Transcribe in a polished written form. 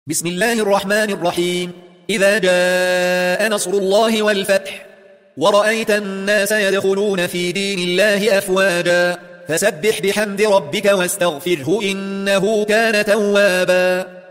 بسم الله الرحمن الرحيم. إذا جاء نصر الله والفتح ورأيت الناس يدخلون في دين الله أفواجا فسبح بحمد ربك واستغفره إنه كان توابا.